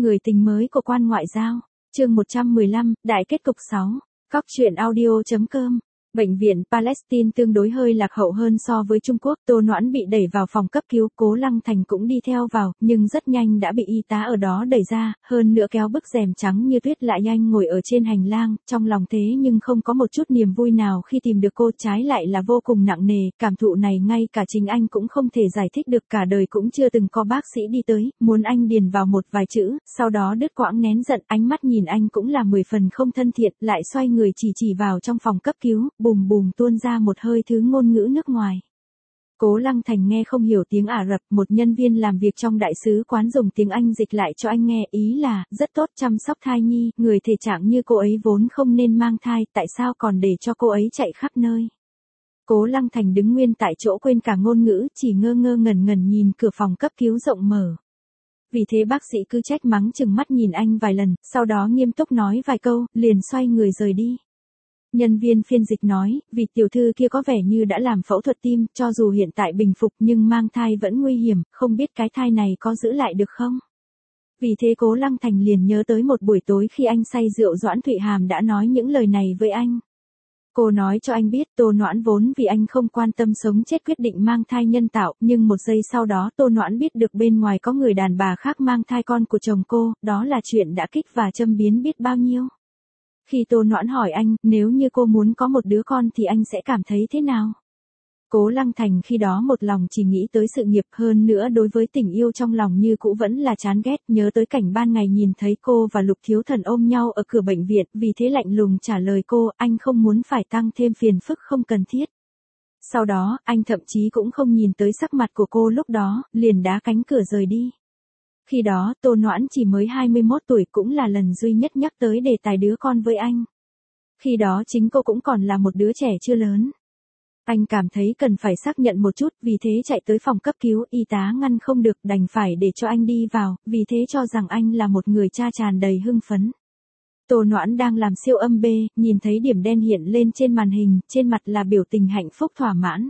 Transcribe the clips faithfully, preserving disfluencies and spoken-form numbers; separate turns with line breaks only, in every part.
Người tình mới của quan ngoại giao, chương một trăm mười lăm, đại kết cục sáu, Cóc truyện audio.com. Bệnh viện Palestine tương đối hơi lạc hậu hơn so với Trung Quốc, Tô Noãn bị đẩy vào phòng cấp cứu, Cố Lăng Thành cũng đi theo vào, nhưng rất nhanh đã bị y tá ở đó đẩy ra, hơn nữa kéo bức rèm trắng như tuyết lại nhanh ngồi ở trên hành lang, trong lòng thế nhưng không có một chút niềm vui nào khi tìm được cô, trái lại là vô cùng nặng nề, cảm thụ này ngay cả chính anh cũng không thể giải thích được, cả đời cũng chưa từng có bác sĩ đi tới, muốn anh điền vào một vài chữ, sau đó đứt quãng nén giận, ánh mắt nhìn anh cũng là mười phần không thân thiện, lại xoay người chỉ chỉ vào trong phòng cấp cứu, bùm bùm tuôn ra một hơi thứ ngôn ngữ nước ngoài. Cố Lăng Thành nghe không hiểu tiếng Ả Rập, một nhân viên làm việc trong đại sứ quán dùng tiếng Anh dịch lại cho anh nghe, ý là, rất tốt chăm sóc thai nhi, người thể trạng như cô ấy vốn không nên mang thai, tại sao còn để cho cô ấy chạy khắp nơi. Cố Lăng Thành đứng nguyên tại chỗ quên cả ngôn ngữ, chỉ ngơ ngơ ngẩn ngẩn nhìn cửa phòng cấp cứu rộng mở. Vì thế bác sĩ cứ trách mắng chừng mắt nhìn anh vài lần, sau đó nghiêm túc nói vài câu, liền xoay người rời đi. Nhân viên phiên dịch nói, vì tiểu thư kia có vẻ như đã làm phẫu thuật tim, cho dù hiện tại bình phục nhưng mang thai vẫn nguy hiểm, không biết cái thai này có giữ lại được không? Vì thế Cố Lăng Thành liền nhớ tới một buổi tối khi anh say rượu, Doãn Thụy Hàm đã nói những lời này với anh. Cô nói cho anh biết Tô Noãn vốn vì anh không quan tâm sống chết quyết định mang thai nhân tạo, nhưng một giây sau đó Tô Noãn biết được bên ngoài có người đàn bà khác mang thai con của chồng cô, đó là chuyện đã kích và châm biếm biết bao nhiêu. Khi Tô Noãn hỏi anh, nếu như cô muốn có một đứa con thì anh sẽ cảm thấy thế nào? Cố Lăng Thành khi đó một lòng chỉ nghĩ tới sự nghiệp, hơn nữa đối với tình yêu trong lòng như cũ vẫn là chán ghét, nhớ tới cảnh ban ngày nhìn thấy cô và Lục Thiếu Thần ôm nhau ở cửa bệnh viện, vì thế lạnh lùng trả lời cô, anh không muốn phải tăng thêm phiền phức không cần thiết. Sau đó, anh thậm chí cũng không nhìn tới sắc mặt của cô lúc đó, liền đá cánh cửa rời đi. Khi đó, Tô Noãn chỉ mới hai mươi mốt tuổi, cũng là lần duy nhất nhắc tới đề tài đứa con với anh. Khi đó chính cô cũng còn là một đứa trẻ chưa lớn. Anh cảm thấy cần phải xác nhận một chút, vì thế chạy tới phòng cấp cứu, y tá ngăn không được, đành phải để cho anh đi vào, vì thế cho rằng anh là một người cha tràn đầy hưng phấn. Tô Noãn đang làm siêu âm B, nhìn thấy điểm đen hiện lên trên màn hình, trên mặt là biểu tình hạnh phúc thỏa mãn.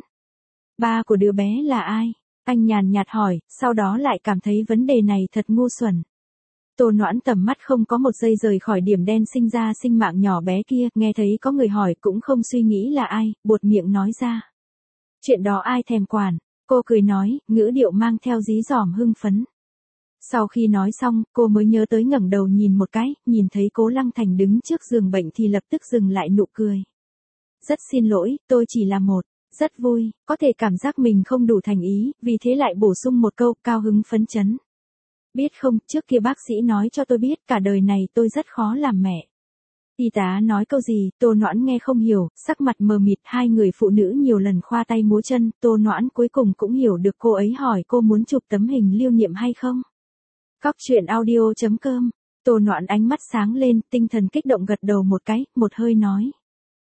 Ba của đứa bé là ai? Anh nhàn nhạt hỏi, sau đó lại cảm thấy vấn đề này thật ngu xuẩn. Tô Noãn tầm mắt không có một giây rời khỏi điểm đen sinh ra sinh mạng nhỏ bé kia, nghe thấy có người hỏi cũng không suy nghĩ là ai, buột miệng nói ra. Chuyện đó ai thèm quản, cô cười nói, ngữ điệu mang theo dí dỏm hưng phấn. Sau khi nói xong, cô mới nhớ tới ngẩng đầu nhìn một cái, nhìn thấy Cố Lăng Thành đứng trước giường bệnh thì lập tức dừng lại nụ cười. Rất xin lỗi, tôi chỉ là một. Rất vui, có thể cảm giác mình không đủ thành ý, vì thế lại bổ sung một câu, cao hứng phấn chấn. Biết không, trước kia bác sĩ nói cho tôi biết cả đời này tôi rất khó làm mẹ. Y tá nói câu gì, Tô Noãn nghe không hiểu, sắc mặt mờ mịt, hai người phụ nữ nhiều lần khoa tay múa chân, Tô Noãn cuối cùng cũng hiểu được cô ấy hỏi cô muốn chụp tấm hình lưu niệm hay không. Cóc truyện audio.com, Tô Noãn ánh mắt sáng lên, tinh thần kích động gật đầu một cái, một hơi nói.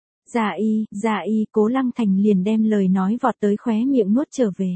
Dạ y, dạ y, Cố Lăng Thành liền đem lời nói vọt tới khóe miệng nuốt trở về.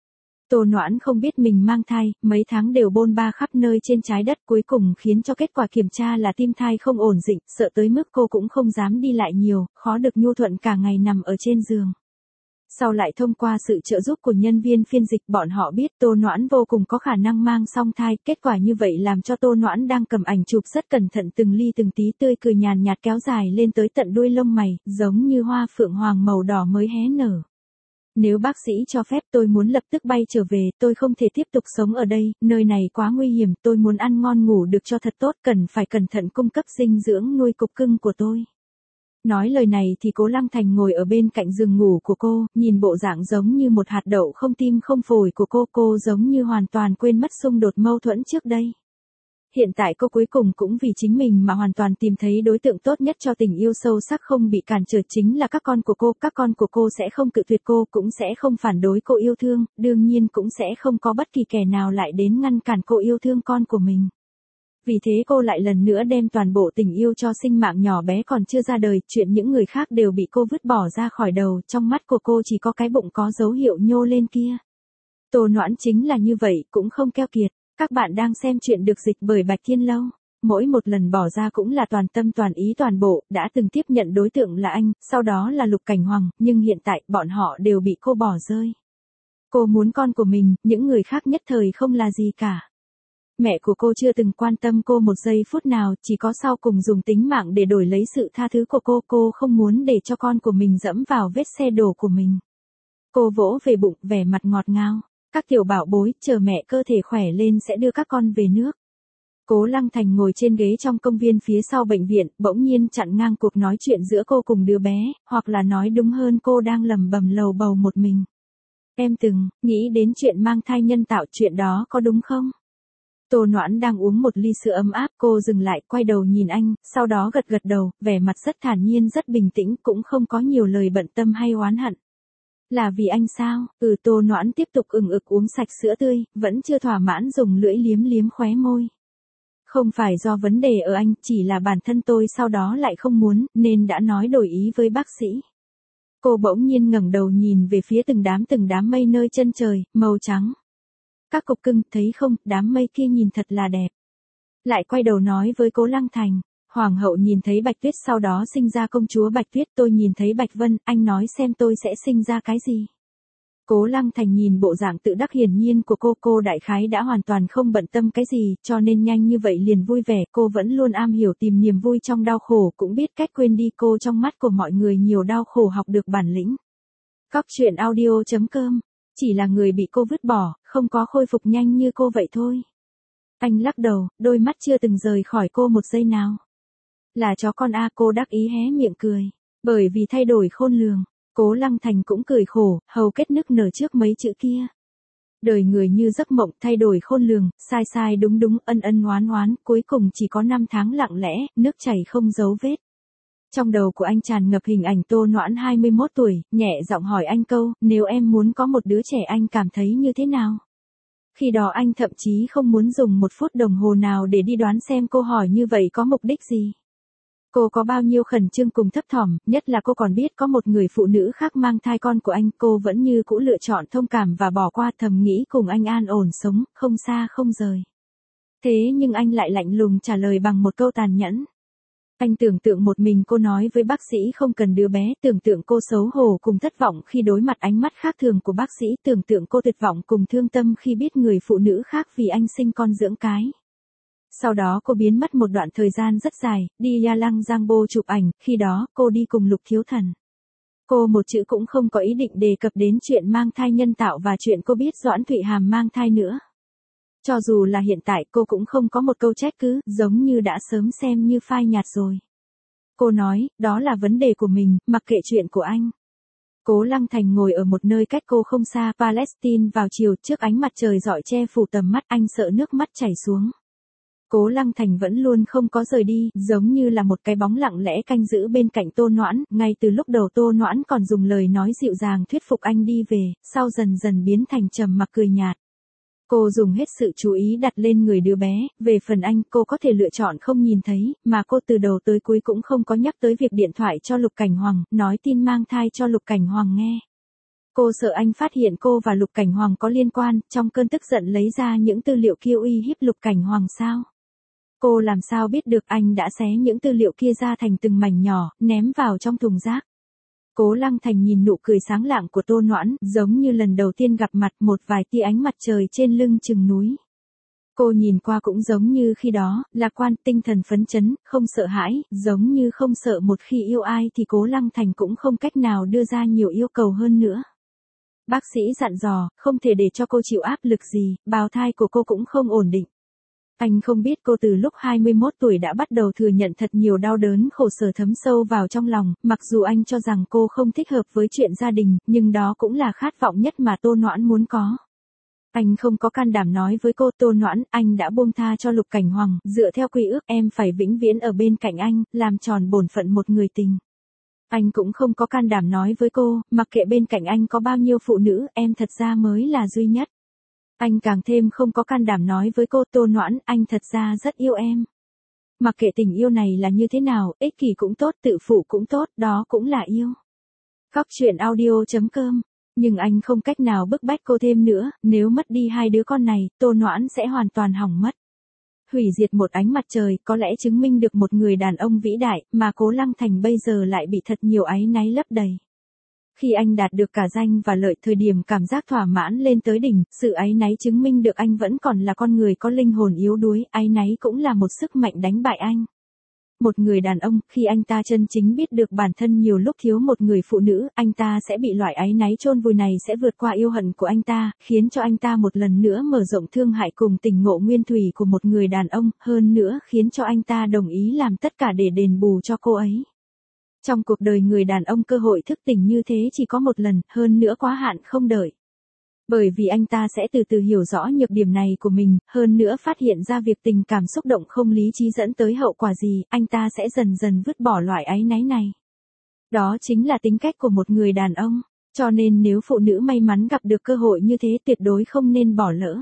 Tô Noãn không biết mình mang thai, mấy tháng đều bôn ba khắp nơi trên trái đất, cuối cùng khiến cho kết quả kiểm tra là tim thai không ổn định, sợ tới mức cô cũng không dám đi lại nhiều, khó được nhu thuận cả ngày nằm ở trên giường. Sau lại thông qua sự trợ giúp của nhân viên phiên dịch, bọn họ biết Tô Noãn vô cùng có khả năng mang song thai, kết quả như vậy làm cho Tô Noãn đang cầm ảnh chụp rất cẩn thận từng ly từng tí, tươi cười nhàn nhạt kéo dài lên tới tận đuôi lông mày, giống như hoa phượng hoàng màu đỏ mới hé nở. Nếu bác sĩ cho phép tôi muốn lập tức bay trở về, tôi không thể tiếp tục sống ở đây, nơi này quá nguy hiểm, tôi muốn ăn ngon ngủ được cho thật tốt, cần phải cẩn thận cung cấp dinh dưỡng nuôi cục cưng của tôi. Nói lời này thì Cố Lăng Thành ngồi ở bên cạnh giường ngủ của cô, nhìn bộ dạng giống như một hạt đậu không tim không phổi của cô, cô giống như hoàn toàn quên mất xung đột mâu thuẫn trước đây. Hiện tại cô cuối cùng cũng vì chính mình mà hoàn toàn tìm thấy đối tượng tốt nhất cho tình yêu sâu sắc không bị cản trở, chính là các con của cô, các con của cô sẽ không cự tuyệt cô, cũng sẽ không phản đối cô yêu thương, đương nhiên cũng sẽ không có bất kỳ kẻ nào lại đến ngăn cản cô yêu thương con của mình. Vì thế cô lại lần nữa đem toàn bộ tình yêu cho sinh mạng nhỏ bé còn chưa ra đời, chuyện những người khác đều bị cô vứt bỏ ra khỏi đầu, trong mắt của cô chỉ có cái bụng có dấu hiệu nhô lên kia. Tô Noãn chính là như vậy, cũng không keo kiệt. Các bạn đang xem chuyện được dịch bởi Bạch Thiên Lâu. Mỗi một lần bỏ ra cũng là toàn tâm toàn ý toàn bộ, đã từng tiếp nhận đối tượng là anh, sau đó là Lục Cảnh Hoàng, nhưng hiện tại bọn họ đều bị cô bỏ rơi. Cô muốn con của mình, những người khác nhất thời không là gì cả. Mẹ của cô chưa từng quan tâm cô một giây phút nào, chỉ có sau cùng dùng tính mạng để đổi lấy sự tha thứ của cô. Cô không muốn để cho con của mình dẫm vào vết xe đổ của mình. Cô vỗ về bụng, vẻ mặt ngọt ngào. Các tiểu bảo bối, chờ mẹ cơ thể khỏe lên sẽ đưa các con về nước. Cố Lăng Thành ngồi trên ghế trong công viên phía sau bệnh viện, bỗng nhiên chặn ngang cuộc nói chuyện giữa cô cùng đứa bé, hoặc là nói đúng hơn cô đang lẩm bẩm lầu bầu một mình. Em từng nghĩ đến chuyện mang thai nhân tạo, chuyện đó có đúng không? Tô Noãn đang uống một ly sữa ấm áp, cô dừng lại, quay đầu nhìn anh, sau đó gật gật đầu, vẻ mặt rất thản nhiên rất bình tĩnh, cũng không có nhiều lời bận tâm hay oán hận. Là vì anh sao? Ừ, Tô Noãn tiếp tục ừng ực uống sạch sữa tươi, vẫn chưa thỏa mãn dùng lưỡi liếm liếm khóe môi. Không phải do vấn đề ở anh, chỉ là bản thân tôi sau đó lại không muốn, nên đã nói đổi ý với bác sĩ. Cô bỗng nhiên ngẩng đầu nhìn về phía từng đám từng đám mây nơi chân trời, màu trắng. Các cục cưng, thấy không, đám mây kia nhìn thật là đẹp. Lại quay đầu nói với Cố Lăng Thành, Hoàng hậu nhìn thấy Bạch Tuyết sau đó sinh ra công chúa Bạch Tuyết, tôi nhìn thấy Bạch Vân, anh nói xem tôi sẽ sinh ra cái gì. Cố Lăng Thành nhìn bộ dạng tự đắc hiển nhiên của cô, cô đại khái đã hoàn toàn không bận tâm cái gì, cho nên nhanh như vậy liền vui vẻ, cô vẫn luôn am hiểu tìm niềm vui trong đau khổ, cũng biết cách quên đi. Cô trong mắt của mọi người nhiều đau khổ học được bản lĩnh. Cóc truyện audio chấm com, chỉ là người bị cô vứt bỏ, không có khôi phục nhanh như cô vậy thôi. Anh lắc đầu, đôi mắt chưa từng rời khỏi cô một giây nào. Là chó con a, cô đắc ý hé miệng cười, bởi vì thay đổi khôn lường. Cố Lăng Thành cũng cười khổ, hầu kết nức nở trước mấy chữ kia. Đời người như giấc mộng, thay đổi khôn lường, sai sai đúng đúng, ân ân oán oán, cuối cùng chỉ có năm tháng lặng lẽ, nước chảy không dấu vết. Trong đầu của anh tràn ngập hình ảnh Tô Noãn hai mươi mốt tuổi, nhẹ giọng hỏi anh câu, nếu em muốn có một đứa trẻ anh cảm thấy như thế nào? Khi đó anh thậm chí không muốn dùng một phút đồng hồ nào để đi đoán xem cô hỏi như vậy có mục đích gì. Cô có bao nhiêu khẩn trương cùng thấp thỏm, nhất là cô còn biết có một người phụ nữ khác mang thai con của anh, cô vẫn như cũ lựa chọn thông cảm và bỏ qua, thầm nghĩ cùng anh an ổn sống, không xa không rời. Thế nhưng anh lại lạnh lùng trả lời bằng một câu tàn nhẫn. Anh tưởng tượng một mình cô nói với bác sĩ không cần đứa bé, tưởng tượng cô xấu hổ cùng thất vọng khi đối mặt ánh mắt khác thường của bác sĩ, tưởng tượng cô tuyệt vọng cùng thương tâm khi biết người phụ nữ khác vì anh sinh con dưỡng cái. Sau đó cô biến mất một đoạn thời gian rất dài, đi Ya Lăng Giang Bô chụp ảnh, khi đó cô đi cùng Lục Thiếu Thần. Cô một chữ cũng không có ý định đề cập đến chuyện mang thai nhân tạo và chuyện cô biết Doãn Thụy Hàm mang thai nữa. Cho dù là hiện tại cô cũng không có một câu trách cứ, giống như đã sớm xem như phai nhạt rồi. Cô nói, đó là vấn đề của mình, mặc kệ chuyện của anh. Cố Lăng Thành ngồi ở một nơi cách cô không xa, Palestine vào chiều, trước ánh mặt trời rọi che phủ tầm mắt, anh sợ nước mắt chảy xuống. Cố Lăng Thành vẫn luôn không có rời đi, giống như là một cái bóng lặng lẽ canh giữ bên cạnh Tô Noãn, ngay từ lúc đầu Tô Noãn còn dùng lời nói dịu dàng thuyết phục anh đi về, sau dần dần biến thành trầm mặc cười nhạt. Cô dùng hết sự chú ý đặt lên người đứa bé, về phần anh cô có thể lựa chọn không nhìn thấy, mà cô từ đầu tới cuối cũng không có nhắc tới việc điện thoại cho Lục Cảnh Hoàng, nói tin mang thai cho Lục Cảnh Hoàng nghe. Cô sợ anh phát hiện cô và Lục Cảnh Hoàng có liên quan, trong cơn tức giận lấy ra những tư liệu kia uy hiếp Lục Cảnh Hoàng sao? Cô làm sao biết được anh đã xé những tư liệu kia ra thành từng mảnh nhỏ, ném vào trong thùng rác. Cố Lăng Thành nhìn nụ cười sáng lạng của Tô Noãn, giống như lần đầu tiên gặp mặt, một vài tia ánh mặt trời trên lưng chừng núi. Cô nhìn qua cũng giống như khi đó, lạc quan, tinh thần phấn chấn, không sợ hãi, giống như không sợ một khi yêu ai thì Cố Lăng Thành cũng không cách nào đưa ra nhiều yêu cầu hơn nữa. Bác sĩ dặn dò, không thể để cho cô chịu áp lực gì, bào thai của cô cũng không ổn định. Anh không biết cô từ lúc hai mươi mốt tuổi đã bắt đầu thừa nhận thật nhiều đau đớn khổ sở thấm sâu vào trong lòng, mặc dù anh cho rằng cô không thích hợp với chuyện gia đình, nhưng đó cũng là khát vọng nhất mà Tô Noãn muốn có. Anh không có can đảm nói với cô, Tô Noãn, anh đã buông tha cho Lục Cảnh Hoàng, dựa theo quy ước em phải vĩnh viễn ở bên cạnh anh, làm tròn bổn phận một người tình. Anh cũng không có can đảm nói với cô, mặc kệ bên cạnh anh có bao nhiêu phụ nữ, em thật ra mới là duy nhất. Anh càng thêm không có can đảm nói với cô, Tô Noãn, anh thật ra rất yêu em. Mặc kệ tình yêu này là như thế nào, ích kỷ cũng tốt, tự phụ cũng tốt, đó cũng là yêu. Cóc truyện audio chấm com. Nhưng anh không cách nào bức bách cô thêm nữa, nếu mất đi hai đứa con này, Tô Noãn sẽ hoàn toàn hỏng mất. Hủy diệt một ánh mặt trời, có lẽ chứng minh được một người đàn ông vĩ đại, mà Cố Lăng Thành bây giờ lại bị thật nhiều áy náy lấp đầy. Khi anh đạt được cả danh và lợi, thời điểm cảm giác thỏa mãn lên tới đỉnh, sự áy náy chứng minh được anh vẫn còn là con người có linh hồn yếu đuối, áy náy cũng là một sức mạnh đánh bại anh. Một người đàn ông, khi anh ta chân chính biết được bản thân nhiều lúc thiếu một người phụ nữ, anh ta sẽ bị loại áy náy chôn vùi này sẽ vượt qua yêu hận của anh ta, khiến cho anh ta một lần nữa mở rộng thương hại cùng tình ngộ nguyên thủy của một người đàn ông, hơn nữa khiến cho anh ta đồng ý làm tất cả để đền bù cho cô ấy. Trong cuộc đời người đàn ông cơ hội thức tỉnh như thế chỉ có một lần, hơn nữa quá hạn không đợi. Bởi vì anh ta sẽ từ từ hiểu rõ nhược điểm này của mình, hơn nữa phát hiện ra việc tình cảm xúc động không lý trí dẫn tới hậu quả gì, anh ta sẽ dần dần vứt bỏ loại áy náy này. Đó chính là tính cách của một người đàn ông, cho nên nếu phụ nữ may mắn gặp được cơ hội như thế tuyệt đối không nên bỏ lỡ.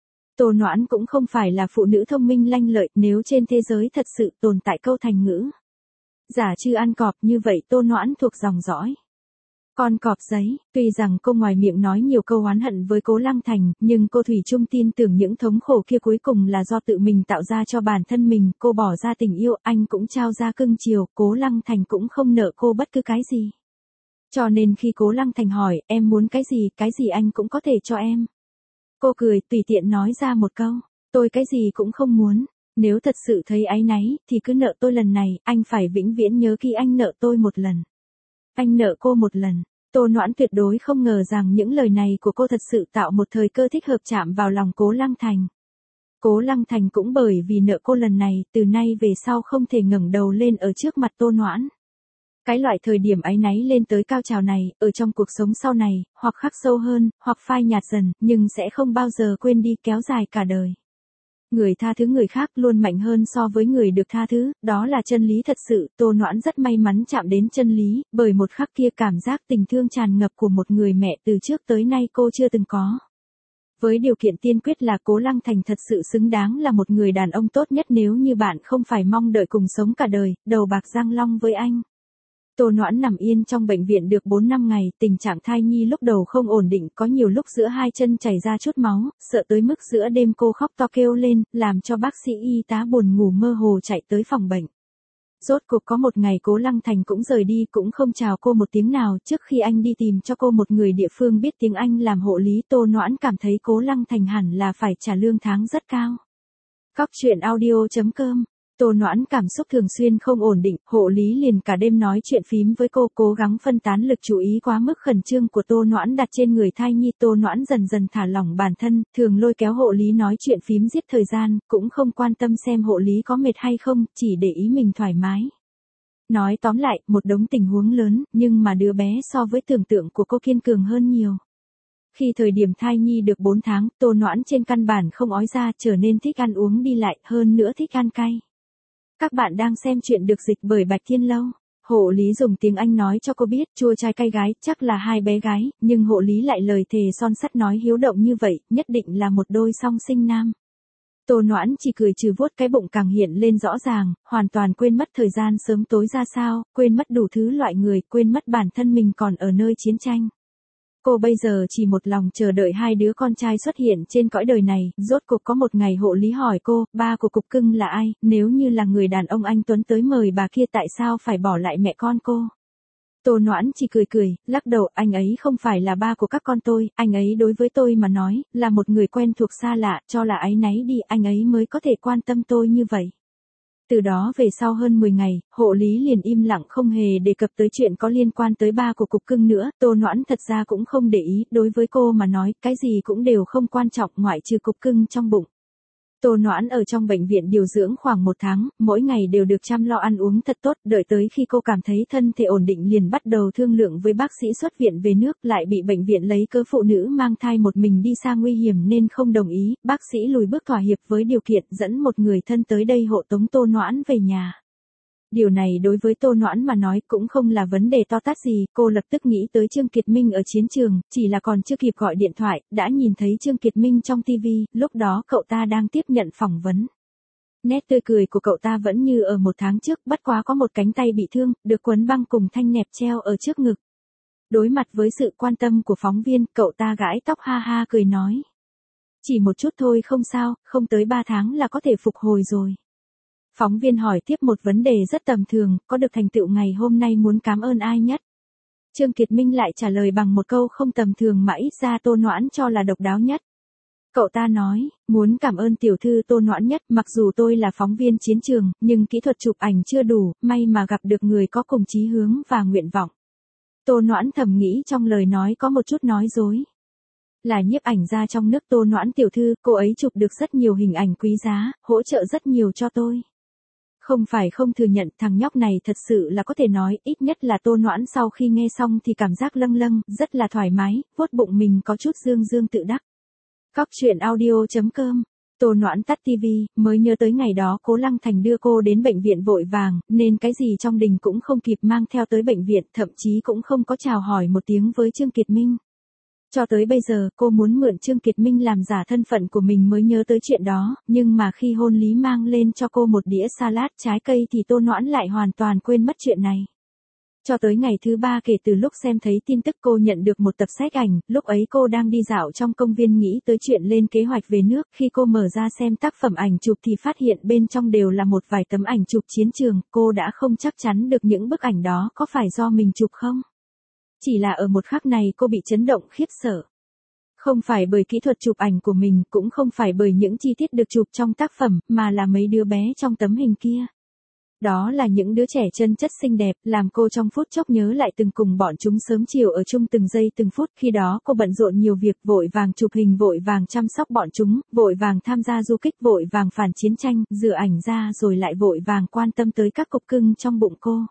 Tô Noãn cũng không phải là phụ nữ thông minh lanh lợi, nếu trên thế giới thật sự tồn tại câu thành ngữ giả chư ăn cọp, như vậy Tô Noãn thuộc dòng dõi con cọp giấy. Tuy rằng cô ngoài miệng nói nhiều câu oán hận với Cố Lăng Thành, nhưng cô thủy chung tin tưởng những thống khổ kia cuối cùng là do tự mình tạo ra cho bản thân mình, cô bỏ ra tình yêu, anh cũng trao ra cưng chiều, Cố Lăng Thành cũng không nợ cô bất cứ cái gì. Cho nên khi Cố Lăng Thành hỏi, em muốn cái gì, cái gì anh cũng có thể cho em. Cô cười, tùy tiện nói ra một câu, tôi cái gì cũng không muốn. Nếu thật sự thấy áy náy, thì cứ nợ tôi lần này, anh phải vĩnh viễn nhớ kỹ anh nợ tôi một lần. Anh nợ cô một lần. Tô Noãn tuyệt đối không ngờ rằng những lời này của cô thật sự tạo một thời cơ thích hợp chạm vào lòng Cố Lăng Thành. Cố Lăng Thành cũng bởi vì nợ cô lần này, từ nay về sau không thể ngẩng đầu lên ở trước mặt Tô Noãn. Cái loại thời điểm áy náy lên tới cao trào này, ở trong cuộc sống sau này, hoặc khắc sâu hơn, hoặc phai nhạt dần, nhưng sẽ không bao giờ quên đi, kéo dài cả đời. Người tha thứ người khác luôn mạnh hơn so với người được tha thứ, đó là chân lý thật sự. Tô Noãn rất may mắn chạm đến chân lý, bởi một khắc kia cảm giác tình thương tràn ngập của một người mẹ từ trước tới nay cô chưa từng có. Với điều kiện tiên quyết là Cố Lăng Thành thật sự xứng đáng là một người đàn ông tốt nhất, nếu như bạn không phải mong đợi cùng sống cả đời, đầu bạc răng long với anh. Tô Noãn nằm yên trong bệnh viện được bốn năm ngày, tình trạng thai nhi lúc đầu không ổn định, có nhiều lúc giữa hai chân chảy ra chút máu, sợ tới mức giữa đêm cô khóc to kêu lên, làm cho bác sĩ y tá buồn ngủ mơ hồ chạy tới phòng bệnh. Rốt cuộc có một ngày Cố Lăng Thành cũng rời đi, cũng không chào cô một tiếng nào. Trước khi anh đi tìm cho cô một người địa phương biết tiếng Anh làm hộ lý, Tô Noãn cảm thấy Cố Lăng Thành hẳn là phải trả lương tháng rất cao. Cóc truyện audio chấm com. Tô Noãn cảm xúc thường xuyên không ổn định, hộ lý liền cả đêm nói chuyện phím với cô, cố gắng phân tán lực chú ý quá mức khẩn trương của Tô Noãn đặt trên người thai nhi. Tô Noãn dần dần thả lỏng bản thân, thường lôi kéo hộ lý nói chuyện phím giết thời gian, cũng không quan tâm xem hộ lý có mệt hay không, chỉ để ý mình thoải mái. Nói tóm lại, một đống tình huống lớn, nhưng mà đứa bé so với tưởng tượng của cô kiên cường hơn nhiều. Khi thời điểm thai nhi được bốn tháng, Tô Noãn trên căn bản không ói ra, trở nên thích ăn uống đi lại, hơn nữa thích ăn cay. Các bạn đang xem chuyện được dịch bởi Bạch Thiên Lâu. Hộ lý dùng tiếng Anh nói cho cô biết chua trai cay gái, chắc là hai bé gái, nhưng hộ lý lại lời thề son sắt nói hiếu động như vậy, nhất định là một đôi song sinh nam. Tô Noãn chỉ cười trừ vuốt cái bụng càng hiện lên rõ ràng, hoàn toàn quên mất thời gian sớm tối ra sao, quên mất đủ thứ loại người, quên mất bản thân mình còn ở nơi chiến tranh. Cô bây giờ chỉ một lòng chờ đợi hai đứa con trai xuất hiện trên cõi đời này. Rốt cuộc có một ngày hộ lý hỏi cô, ba của cục cưng là ai, nếu như là người đàn ông anh Tuấn tới mời bà kia tại sao phải bỏ lại mẹ con cô. Tô Noãn chỉ cười cười, lắc đầu, anh ấy không phải là ba của các con tôi, anh ấy đối với tôi mà nói, là một người quen thuộc xa lạ, cho là áy náy đi, anh ấy mới có thể quan tâm tôi như vậy. Từ đó về sau hơn mười ngày, hộ lý liền im lặng không hề đề cập tới chuyện có liên quan tới ba của cục cưng nữa. Tô Noãn thật ra cũng không để ý, đối với cô mà nói, cái gì cũng đều không quan trọng ngoại trừ cục cưng trong bụng. Tô Noãn ở trong bệnh viện điều dưỡng khoảng một tháng, mỗi ngày đều được chăm lo ăn uống thật tốt, đợi tới khi cô cảm thấy thân thể ổn định liền bắt đầu thương lượng với bác sĩ xuất viện về nước, lại bị bệnh viện lấy cớ phụ nữ mang thai một mình đi xa nguy hiểm nên không đồng ý, bác sĩ lùi bước thỏa hiệp với điều kiện dẫn một người thân tới đây hộ tống Tô Noãn về nhà. Điều này đối với Tô Noãn mà nói cũng không là vấn đề to tát gì, cô lập tức nghĩ tới Trương Kiệt Minh ở chiến trường, chỉ là còn chưa kịp gọi điện thoại, đã nhìn thấy Trương Kiệt Minh trong ti vi, lúc đó cậu ta đang tiếp nhận phỏng vấn. Nét tươi cười của cậu ta vẫn như ở một tháng trước, bất quá có một cánh tay bị thương, được quấn băng cùng thanh nẹp treo ở trước ngực. Đối mặt với sự quan tâm của phóng viên, cậu ta gãi tóc ha ha cười nói. Chỉ một chút thôi không sao, không tới ba tháng là có thể phục hồi rồi. Phóng viên hỏi tiếp một vấn đề rất tầm thường, có được thành tựu ngày hôm nay muốn cảm ơn ai nhất? Trương Kiệt Minh lại trả lời bằng một câu không tầm thường mà ít ra Tô Noãn cho là độc đáo nhất. Cậu ta nói, muốn cảm ơn tiểu thư Tô Noãn nhất, mặc dù tôi là phóng viên chiến trường, nhưng kỹ thuật chụp ảnh chưa đủ, may mà gặp được người có cùng chí hướng và nguyện vọng. Tô Noãn thầm nghĩ trong lời nói có một chút nói dối. Là nhiếp ảnh gia trong nước Tô Noãn tiểu thư, cô ấy chụp được rất nhiều hình ảnh quý giá, hỗ trợ rất nhiều cho tôi. Không phải không thừa nhận, thằng nhóc này thật sự là có thể nói, ít nhất là Tô Noãn sau khi nghe xong thì cảm giác lâng lâng, rất là thoải mái, vuốt bụng mình có chút dương dương tự đắc. Cóc truyện audio chấm com. Tô Noãn tắt tivi, mới nhớ tới ngày đó Cố Lăng Thành đưa cô đến bệnh viện vội vàng, nên cái gì trong đình cũng không kịp mang theo tới bệnh viện, thậm chí cũng không có chào hỏi một tiếng với Trương Kiệt Minh. Cho tới bây giờ, cô muốn mượn Trương Kiệt Minh làm giả thân phận của mình mới nhớ tới chuyện đó, nhưng mà khi hôn lý mang lên cho cô một đĩa salad trái cây thì Tô Noãn lại hoàn toàn quên mất chuyện này. Cho tới ngày thứ ba kể từ lúc xem thấy tin tức cô nhận được một tập sách ảnh, lúc ấy cô đang đi dạo trong công viên nghĩ tới chuyện lên kế hoạch về nước, khi cô mở ra xem tác phẩm ảnh chụp thì phát hiện bên trong đều là một vài tấm ảnh chụp chiến trường, cô đã không chắc chắn được những bức ảnh đó có phải do mình chụp không. Chỉ là ở một khắc này cô bị chấn động khiếp sợ. Không phải bởi kỹ thuật chụp ảnh của mình, cũng không phải bởi những chi tiết được chụp trong tác phẩm, mà là mấy đứa bé trong tấm hình kia. Đó là những đứa trẻ chân chất xinh đẹp, làm cô trong phút chốc nhớ lại từng cùng bọn chúng sớm chiều ở chung từng giây từng phút. Khi đó cô bận rộn nhiều việc, vội vàng chụp hình, vội vàng chăm sóc bọn chúng, vội vàng tham gia du kích, vội vàng phản chiến tranh, rửa ảnh ra rồi lại vội vàng quan tâm tới các cục cưng trong bụng cô.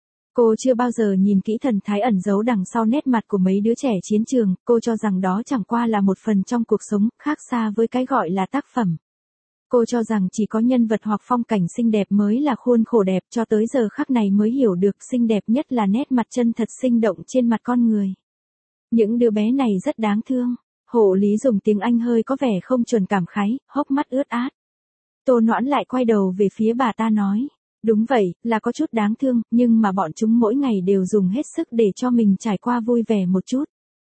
Cô chưa bao giờ nhìn kỹ thần thái ẩn giấu đằng sau nét mặt của mấy đứa trẻ chiến trường, cô cho rằng đó chẳng qua là một phần trong cuộc sống, khác xa với cái gọi là tác phẩm. Cô cho rằng chỉ có nhân vật hoặc phong cảnh xinh đẹp mới là khuôn khổ đẹp, cho tới giờ khắc này mới hiểu được xinh đẹp nhất là nét mặt chân thật sinh động trên mặt con người. Những đứa bé này rất đáng thương. Hộ lý dùng tiếng Anh hơi có vẻ không chuẩn cảm khái, hốc mắt ướt át. Tô Noãn lại quay đầu về phía bà ta nói. Đúng vậy, là có chút đáng thương, nhưng mà bọn chúng mỗi ngày đều dùng hết sức để cho mình trải qua vui vẻ một chút.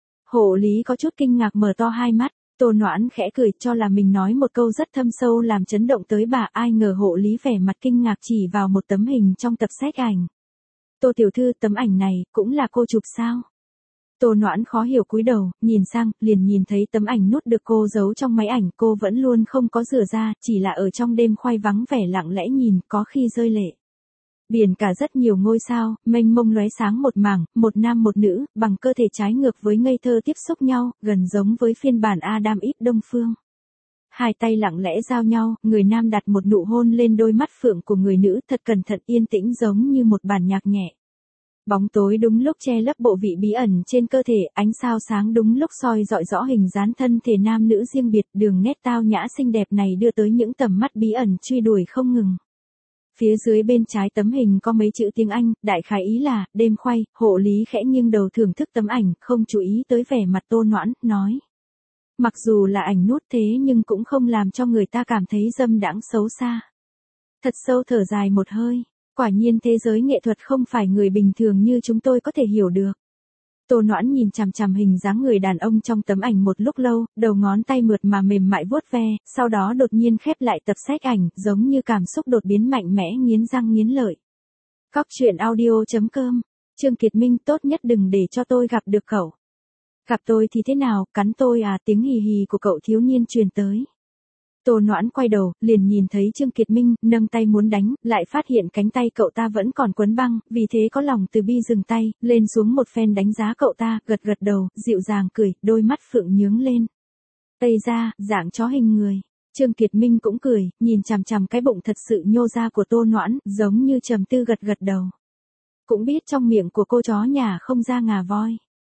Hộ lý có chút kinh ngạc mở to hai mắt. Tô Noãn khẽ cười cho là mình nói một câu rất thâm sâu làm chấn động tới bà, ai ngờ hộ lý vẻ mặt kinh ngạc chỉ vào một tấm hình trong tập sách ảnh. Tô tiểu thư, tấm ảnh này, cũng là cô chụp sao? Tô Noãn khó hiểu cúi đầu, nhìn sang, liền nhìn thấy tấm ảnh nút được cô giấu trong máy ảnh, cô vẫn luôn không có rửa ra, chỉ là ở trong đêm khoai vắng vẻ lặng lẽ nhìn, có khi rơi lệ. Biển cả rất nhiều ngôi sao, mênh mông lóe sáng một mảng, một nam một nữ, bằng cơ thể trái ngược với ngây thơ tiếp xúc nhau, gần giống với phiên bản Adam Eve Đông Phương. Hai tay lặng lẽ giao nhau, người nam đặt một nụ hôn lên đôi mắt phượng của người nữ, thật cẩn thận yên tĩnh giống như một bản nhạc nhẹ. Bóng tối đúng lúc che lấp bộ vị bí ẩn trên cơ thể, ánh sao sáng đúng lúc soi rọi rõ hình dáng thân thể nam nữ riêng biệt, đường nét tao nhã xinh đẹp này đưa tới những tầm mắt bí ẩn truy đuổi không ngừng. Phía dưới bên trái tấm hình có mấy chữ tiếng Anh, đại khái ý là, đêm khoay, hộ lý khẽ nghiêng đầu thưởng thức tấm ảnh, không chú ý tới vẻ mặt Tô Noãn, nói. Mặc dù là ảnh nút thế nhưng cũng không làm cho người ta cảm thấy dâm đãng xấu xa. Thật sâu thở dài một hơi, quả nhiên thế giới nghệ thuật không phải người bình thường như chúng tôi có thể hiểu được. Tô Noãn nhìn chằm chằm hình dáng người đàn ông trong tấm ảnh một lúc lâu, đầu ngón tay mượt mà mềm mại vuốt ve, sau đó đột nhiên khép lại tập sách ảnh, giống như cảm xúc đột biến mạnh mẽ nghiến răng nghiến lợi. Cóc truyện audio chấm com. Trương Kiệt Minh, tốt nhất đừng để cho tôi gặp được cậu. Gặp tôi thì thế nào, cắn tôi à, tiếng hì hì của cậu thiếu niên truyền tới. Tô Noãn quay đầu, liền nhìn thấy Trương Kiệt Minh, nâng tay muốn đánh, lại phát hiện cánh tay cậu ta vẫn còn quấn băng, vì thế có lòng từ bi dừng tay, lên xuống một phen đánh giá cậu ta, gật gật đầu, dịu dàng cười, đôi mắt phượng nhướng lên. Tây ra, dạng chó hình người. Trương Kiệt Minh cũng cười, nhìn chằm chằm cái bụng thật sự nhô ra của Tô Noãn, giống như trầm tư gật gật đầu. Cũng biết trong miệng của cô chó nhà không ra ngà voi.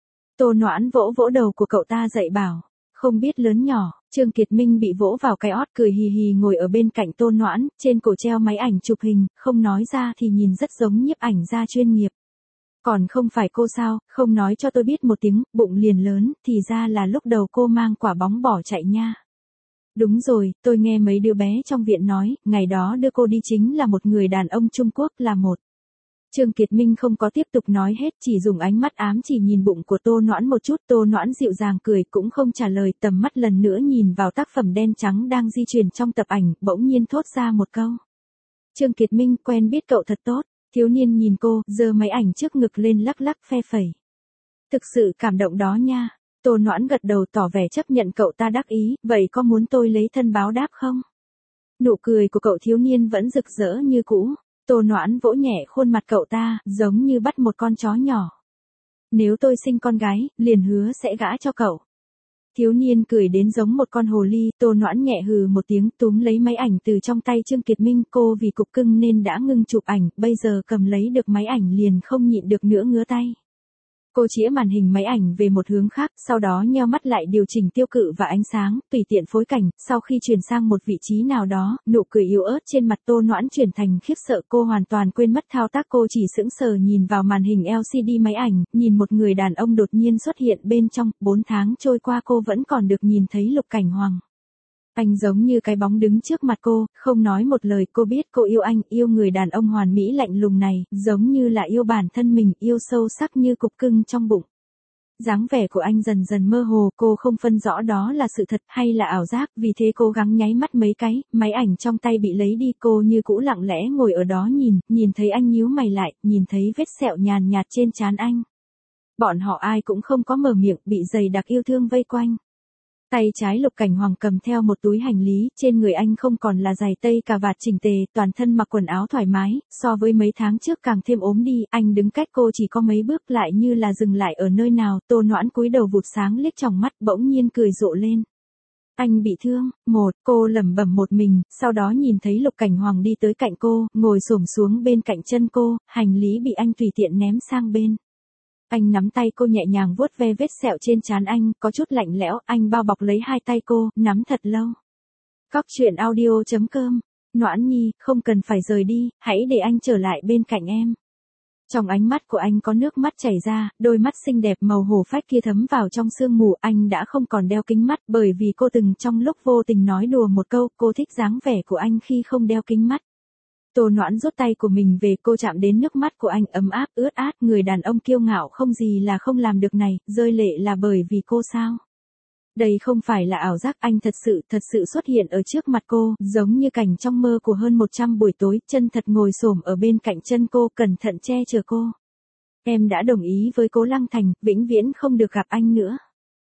Tô Noãn vỗ vỗ đầu của cậu ta dạy bảo. Không biết lớn nhỏ, Trương Kiệt Minh bị vỗ vào cái ót cười hì hì ngồi ở bên cạnh Tô Noãn, trên cổ treo máy ảnh chụp hình, không nói ra thì nhìn rất giống nhiếp ảnh gia chuyên nghiệp. Còn không phải cô sao, không nói cho tôi biết một tiếng, bụng liền lớn, thì ra là lúc đầu cô mang quả bóng bỏ chạy nha. Đúng rồi, tôi nghe mấy đứa bé trong viện nói, ngày đó đưa cô đi chính là một người đàn ông Trung Quốc là một. Trương Kiệt Minh không có tiếp tục nói hết, chỉ dùng ánh mắt ám chỉ nhìn bụng của Tô Noãn một chút, Tô Noãn dịu dàng cười cũng không trả lời, tầm mắt lần nữa nhìn vào tác phẩm đen trắng đang di chuyển trong tập ảnh, bỗng nhiên thốt ra một câu. Trương Kiệt Minh, quen biết cậu thật tốt, thiếu niên nhìn cô, giơ máy ảnh trước ngực lên lắc lắc phe phẩy. Thực sự cảm động đó nha. Tô Noãn gật đầu tỏ vẻ chấp nhận cậu ta đắc ý, vậy có muốn tôi lấy thân báo đáp không? Nụ cười của cậu thiếu niên vẫn rực rỡ như cũ. Tô Noãn vỗ nhẹ khuôn mặt cậu ta, giống như bắt một con chó nhỏ. Nếu tôi sinh con gái, liền hứa sẽ gả cho cậu. Thiếu niên cười đến giống một con hồ ly. Tô Noãn nhẹ hừ một tiếng, túm lấy máy ảnh từ trong tay Trương Kiệt Minh. Cô vì cục cưng nên đã ngưng chụp ảnh, bây giờ cầm lấy được máy ảnh liền không nhịn được nữa ngứa tay. Cô chĩa màn hình máy ảnh về một hướng khác, sau đó nheo mắt lại điều chỉnh tiêu cự và ánh sáng, tùy tiện phối cảnh. Sau khi chuyển sang một vị trí nào đó, nụ cười yếu ớt trên mặt Tô Noãn chuyển thành khiếp sợ. Cô hoàn toàn quên mất thao tác, cô chỉ sững sờ nhìn vào màn hình lờ xê đê máy ảnh, nhìn một người đàn ông đột nhiên xuất hiện bên trong. Bốn tháng trôi qua cô vẫn còn được nhìn thấy Lục Cảnh Hoàng. Anh giống như cái bóng đứng trước mặt cô, không nói một lời. Cô biết cô yêu anh, yêu người đàn ông hoàn mỹ lạnh lùng này, giống như là yêu bản thân mình, yêu sâu sắc như cục cưng trong bụng. Dáng vẻ của anh dần dần mơ hồ, cô không phân rõ đó là sự thật hay là ảo giác, vì thế cố gắng nháy mắt mấy cái, máy ảnh trong tay bị lấy đi. Cô như cũ lặng lẽ ngồi ở đó nhìn, nhìn thấy anh nhíu mày lại, nhìn thấy vết sẹo nhàn nhạt trên trán anh. Bọn họ ai cũng không có mở miệng, bị dày đặc yêu thương vây quanh. Tay trái Lục Cảnh Hoàng cầm theo một túi hành lý, trên người anh không còn là giày tây cà vạt chỉnh tề, toàn thân mặc quần áo thoải mái, so với mấy tháng trước càng thêm ốm đi. Anh đứng cách cô chỉ có mấy bước, lại như là dừng lại ở nơi nào. Tô Noãn cúi đầu vụt sáng liếc tròng mắt, bỗng nhiên cười rộ lên. Anh bị thương, một, cô lẩm bẩm một mình, sau đó nhìn thấy Lục Cảnh Hoàng đi tới cạnh cô, ngồi xổm xuống bên cạnh chân cô, hành lý bị anh tùy tiện ném sang bên. Anh nắm tay cô nhẹ nhàng vuốt ve vết sẹo trên trán anh, có chút lạnh lẽo. Anh bao bọc lấy hai tay cô, nắm thật lâu. Cóc truyện audio chấm com. Noãn Nhi, không cần phải rời đi, hãy để anh trở lại bên cạnh em. Trong ánh mắt của anh có nước mắt chảy ra, đôi mắt xinh đẹp màu hổ phách kia thấm vào trong sương mù. Anh đã không còn đeo kính mắt, bởi vì cô từng trong lúc vô tình nói đùa một câu, cô thích dáng vẻ của anh khi không đeo kính mắt. Tô Noãn rút tay của mình về, cô chạm đến nước mắt của anh ấm áp ướt át. Người đàn ông kiêu ngạo không gì là không làm được này, rơi lệ là bởi vì cô sao? Đây không phải là ảo giác, anh thật sự, thật sự xuất hiện ở trước mặt cô, giống như cảnh trong mơ của hơn một trăm buổi tối, chân thật ngồi xổm ở bên cạnh chân cô, cẩn thận che chở cô. Em đã đồng ý với Cố Lăng Thành, vĩnh viễn không được gặp anh nữa.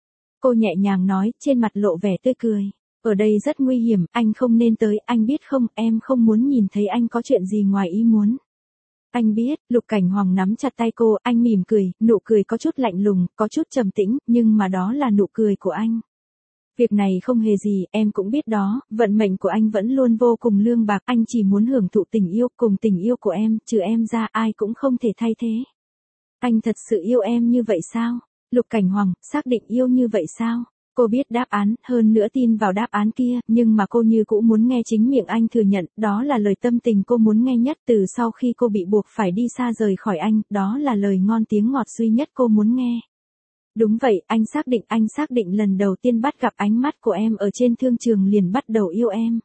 Cô nhẹ nhàng nói, trên mặt lộ vẻ tươi cười. Ở đây rất nguy hiểm, anh không nên tới, anh biết không, em không muốn nhìn thấy anh có chuyện gì ngoài ý muốn. Anh biết. Lục Cảnh Hoàng nắm chặt tay cô, anh mỉm cười, nụ cười có chút lạnh lùng, có chút trầm tĩnh, nhưng mà đó là nụ cười của anh. Việc này không hề gì, em cũng biết đó, vận mệnh của anh vẫn luôn vô cùng lương bạc, anh chỉ muốn hưởng thụ tình yêu, cùng tình yêu của em, trừ em ra ai cũng không thể thay thế. Anh thật sự yêu em như vậy sao? Lục Cảnh Hoàng, xác định yêu như vậy sao? Cô biết đáp án, hơn nữa tin vào đáp án kia, nhưng mà cô như cũ muốn nghe chính miệng anh thừa nhận, đó là lời tâm tình cô muốn nghe nhất từ sau khi cô bị buộc phải đi xa rời khỏi anh, đó là lời ngon tiếng ngọt duy nhất cô muốn nghe. Đúng vậy, anh xác định, anh xác định lần đầu tiên bắt gặp ánh mắt của em ở trên thương trường liền bắt đầu yêu em.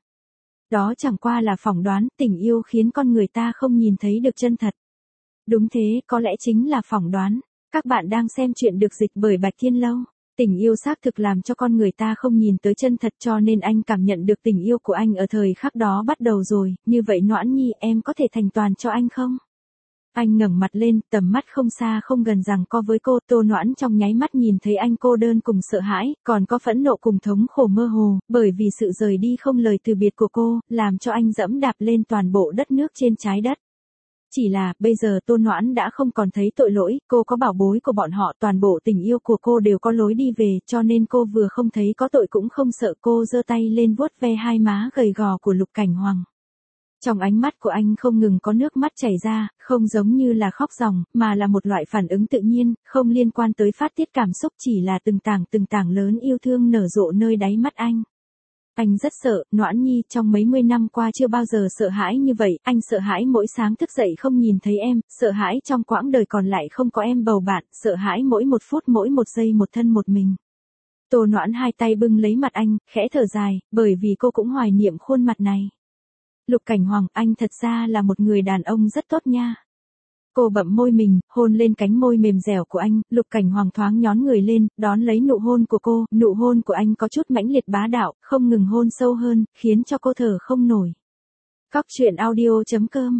Đó chẳng qua là phỏng đoán, tình yêu khiến con người ta không nhìn thấy được chân thật. Đúng thế, có lẽ chính là phỏng đoán. Các bạn đang xem chuyện được dịch bởi Bạch Thiên Lâu. Tình yêu xác thực làm cho con người ta không nhìn tới chân thật, cho nên anh cảm nhận được tình yêu của anh ở thời khắc đó bắt đầu rồi. Như vậy Noãn Nhi, em có thể thành toàn cho anh không? Anh ngẩng mặt lên, tầm mắt không xa không gần giằng co với cô. Tô Noãn trong nháy mắt nhìn thấy anh cô đơn cùng sợ hãi, còn có phẫn nộ cùng thống khổ mơ hồ, bởi vì sự rời đi không lời từ biệt của cô, làm cho anh dẫm đạp lên toàn bộ đất nước trên trái đất. Chỉ là, bây giờ Tô Noãn đã không còn thấy tội lỗi, cô có bảo bối của bọn họ, toàn bộ tình yêu của cô đều có lối đi về, cho nên cô vừa không thấy có tội cũng không sợ. Cô giơ tay lên vuốt ve hai má gầy gò của Lục Cảnh Hoàng. Trong ánh mắt của anh không ngừng có nước mắt chảy ra, không giống như là khóc ròng, mà là một loại phản ứng tự nhiên, không liên quan tới phát tiết cảm xúc, chỉ là từng tảng từng tảng lớn yêu thương nở rộ nơi đáy mắt anh. Anh rất sợ, Noãn Nhi, trong mấy mươi năm qua chưa bao giờ sợ hãi như vậy, anh sợ hãi mỗi sáng thức dậy không nhìn thấy em, sợ hãi trong quãng đời còn lại không có em bầu bạn, sợ hãi mỗi một phút mỗi một giây một thân một mình. Tô Noãn hai tay bưng lấy mặt anh, khẽ thở dài, bởi vì cô cũng hoài niệm khuôn mặt này. Lục Cảnh Hoàng, anh thật ra là một người đàn ông rất tốt nha. Cô bậm môi mình, hôn lên cánh môi mềm dẻo của anh, Lục Cảnh Hoàng thoáng nhón người lên, đón lấy nụ hôn của cô, nụ hôn của anh có chút mãnh liệt bá đạo, không ngừng hôn sâu hơn, khiến cho cô thở không nổi. Cóc truyện audio chấm com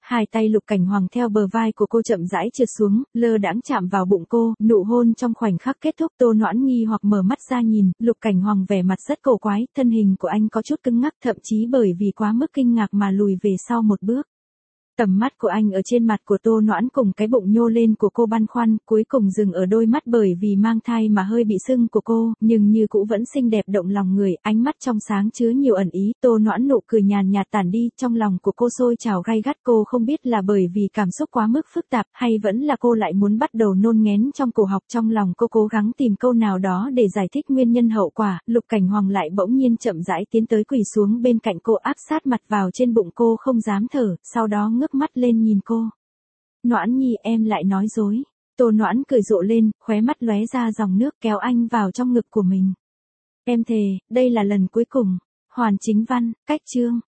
Hai tay Lục Cảnh Hoàng theo bờ vai của cô chậm rãi trượt xuống, lơ đãng chạm vào bụng cô, nụ hôn trong khoảnh khắc kết thúc. Tô Noãn nghi hoặc mở mắt ra nhìn, Lục Cảnh Hoàng vẻ mặt rất cổ quái, thân hình của anh có chút cứng ngắc, thậm chí bởi vì quá mức kinh ngạc mà lùi về sau một bước. Tầm mắt của anh ở trên mặt của Tô Noãn cùng cái bụng nhô lên của cô băn khoăn, cuối cùng dừng ở đôi mắt bởi vì mang thai mà hơi bị sưng của cô, nhưng như cũ vẫn xinh đẹp động lòng người, ánh mắt trong sáng chứa nhiều ẩn ý. Tô Noãn nụ cười nhàn nhạt tản đi, trong lòng của cô sôi trào gay gắt. Cô không biết là bởi vì cảm xúc quá mức phức tạp, hay vẫn là cô lại muốn bắt đầu nôn nghén trong cổ họng. Trong lòng cô cố gắng tìm câu nào đó để giải thích nguyên nhân hậu quả. Lục Cảnh Hoàng lại bỗng nhiên chậm rãi tiến tới quỳ xuống bên cạnh cô, áp sát mặt vào trên bụng cô không dám thở, sau đó ngước mắt lên nhìn cô. Noãn Nhi, em lại nói dối. Tô Noãn cười rộ lên, khóe mắt lóe ra dòng nước, kéo anh vào trong ngực của mình. Em thề, đây là lần cuối cùng. Hoàn Chính Văn, cách chương.